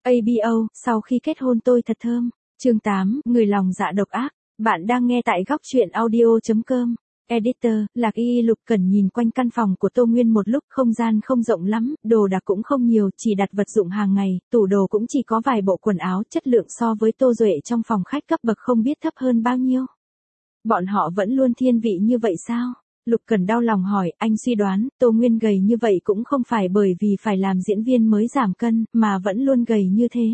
ABO, sau khi kết hôn tôi thật thơm. Chương 8, người lòng dạ độc ác. Bạn đang nghe tại góc truyện audio.com. Editor, Lạc Y Lục Cẩn nhìn quanh căn phòng của Tô Nguyên một lúc, không gian không rộng lắm, đồ đạc cũng không nhiều, chỉ đặt vật dụng hàng ngày, tủ đồ cũng chỉ có vài bộ quần áo, chất lượng so với Tô Duệ trong phòng khách cấp bậc không biết thấp hơn bao nhiêu. Bọn họ vẫn luôn thiên vị như vậy sao? Lục Cẩn đau lòng hỏi, anh suy đoán, Tô Nguyên gầy như vậy cũng không phải bởi vì phải làm diễn viên mới giảm cân, mà vẫn luôn gầy như thế.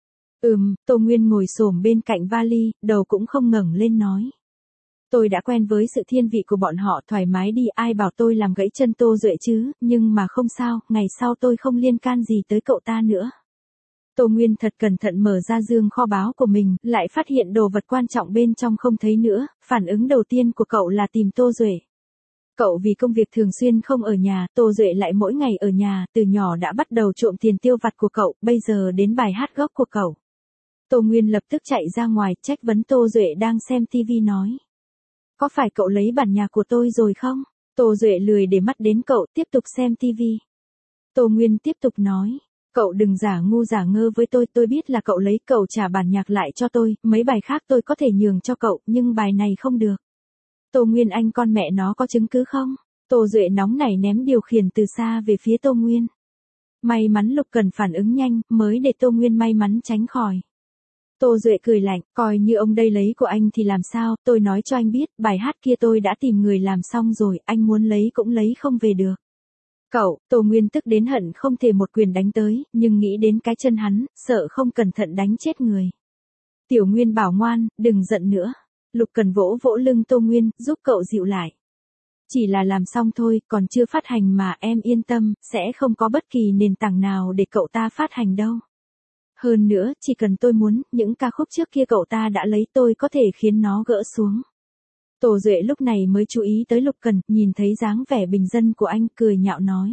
Tô Nguyên ngồi xổm bên cạnh vali, đầu cũng không ngẩng lên nói. Tôi đã quen với sự thiên vị của bọn họ, thoải mái đi, ai bảo tôi làm gãy chân Tô Duệ chứ, nhưng mà không sao, ngày sau tôi không liên can gì tới cậu ta nữa. Tô Nguyên thật cẩn thận mở ra dương kho báu của mình, lại phát hiện đồ vật quan trọng bên trong không thấy nữa, phản ứng đầu tiên của cậu là tìm Tô Duệ. Cậu vì công việc thường xuyên không ở nhà, Tô Duệ lại mỗi ngày ở nhà, từ nhỏ đã bắt đầu trộm tiền tiêu vặt của cậu, bây giờ đến bài hát gốc của cậu. Tô Nguyên lập tức chạy ra ngoài, trách vấn Tô Duệ đang xem TV nói. Có phải cậu lấy bản nhạc của tôi rồi không? Tô Duệ lười để mắt đến cậu, tiếp tục xem TV. Tô Nguyên tiếp tục nói. Cậu đừng giả ngu giả ngơ với tôi biết là cậu lấy, cậu trả bản nhạc lại cho tôi, mấy bài khác tôi có thể nhường cho cậu, nhưng bài này không được. Tô Nguyên, anh con mẹ nó có chứng cứ không? Tô Duệ nóng nảy ném điều khiển từ xa về phía Tô Nguyên. May mắn Lục Cẩn phản ứng nhanh, mới để Tô Nguyên may mắn tránh khỏi. Tô Duệ cười lạnh, coi như ông đây lấy của anh thì làm sao, tôi nói cho anh biết, bài hát kia tôi đã tìm người làm xong rồi, anh muốn lấy cũng lấy không về được. Cậu, Tô Nguyên tức đến hận không thể một quyền đánh tới, nhưng nghĩ đến cái chân hắn, sợ không cẩn thận đánh chết người. Tiểu Nguyên bảo ngoan, đừng giận nữa. Lục Cẩn vỗ vỗ lưng Tô Nguyên, giúp cậu dịu lại. Chỉ là làm xong thôi, còn chưa phát hành mà, em yên tâm, sẽ không có bất kỳ nền tảng nào để cậu ta phát hành đâu. Hơn nữa, chỉ cần tôi muốn, những ca khúc trước kia cậu ta đã lấy, tôi có thể khiến nó gỡ xuống. Tô Duệ lúc này mới chú ý tới Lục Cẩn, nhìn thấy dáng vẻ bình dân của anh, cười nhạo nói.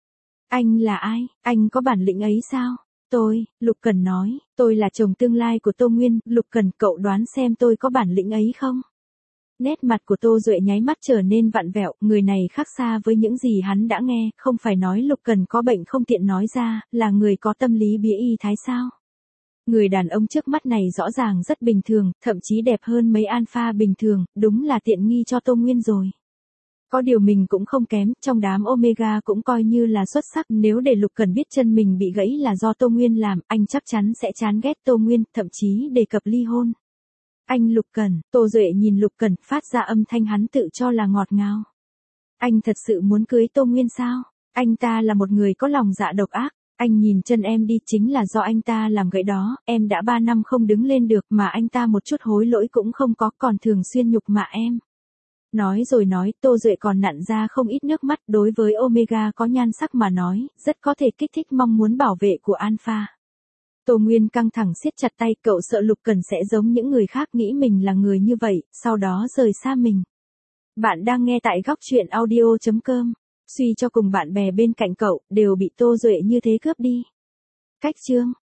Anh là ai, anh có bản lĩnh ấy sao? Lục Cẩn nói, tôi là chồng tương lai của Tô Nguyên, Lục Cẩn, cậu đoán xem tôi có bản lĩnh ấy không? Nét mặt của Tô Duệ nháy mắt trở nên vặn vẹo, người này khác xa với những gì hắn đã nghe, không phải nói Lục Cẩn có bệnh không tiện nói ra, là người có tâm lý bía y thái sao? Người đàn ông trước mắt này rõ ràng rất bình thường, thậm chí đẹp hơn mấy alpha bình thường, đúng là tiện nghi cho Tô Nguyên rồi. Có điều mình cũng không kém, trong đám Omega cũng coi như là xuất sắc, nếu để Lục Cẩn biết chân mình bị gãy là do Tô Nguyên làm, anh chắc chắn sẽ chán ghét Tô Nguyên, thậm chí đề cập ly hôn. Anh Lục Cẩn, Tô Duệ nhìn Lục Cẩn, phát ra âm thanh hắn tự cho là ngọt ngào. Anh thật sự muốn cưới Tô Nguyên sao? Anh ta là một người có lòng dạ độc ác. Anh nhìn chân em đi, chính là do anh ta làm gãy đó, em đã 3 năm không đứng lên được mà anh ta một chút hối lỗi cũng không có, còn thường xuyên nhục mạ em. Nói rồi nói, Tô Duệ còn nặn ra không ít nước mắt, đối với Omega có nhan sắc mà nói, rất có thể kích thích mong muốn bảo vệ của Alpha. Tô Nguyên căng thẳng siết chặt tay, cậu sợ Lục Cẩn sẽ giống những người khác nghĩ mình là người như vậy, sau đó rời xa mình. Bạn đang nghe tại góc truyện audio.com. Suy cho cùng bạn bè bên cạnh cậu, đều bị Tô Duệ như thế cướp đi. Cách chương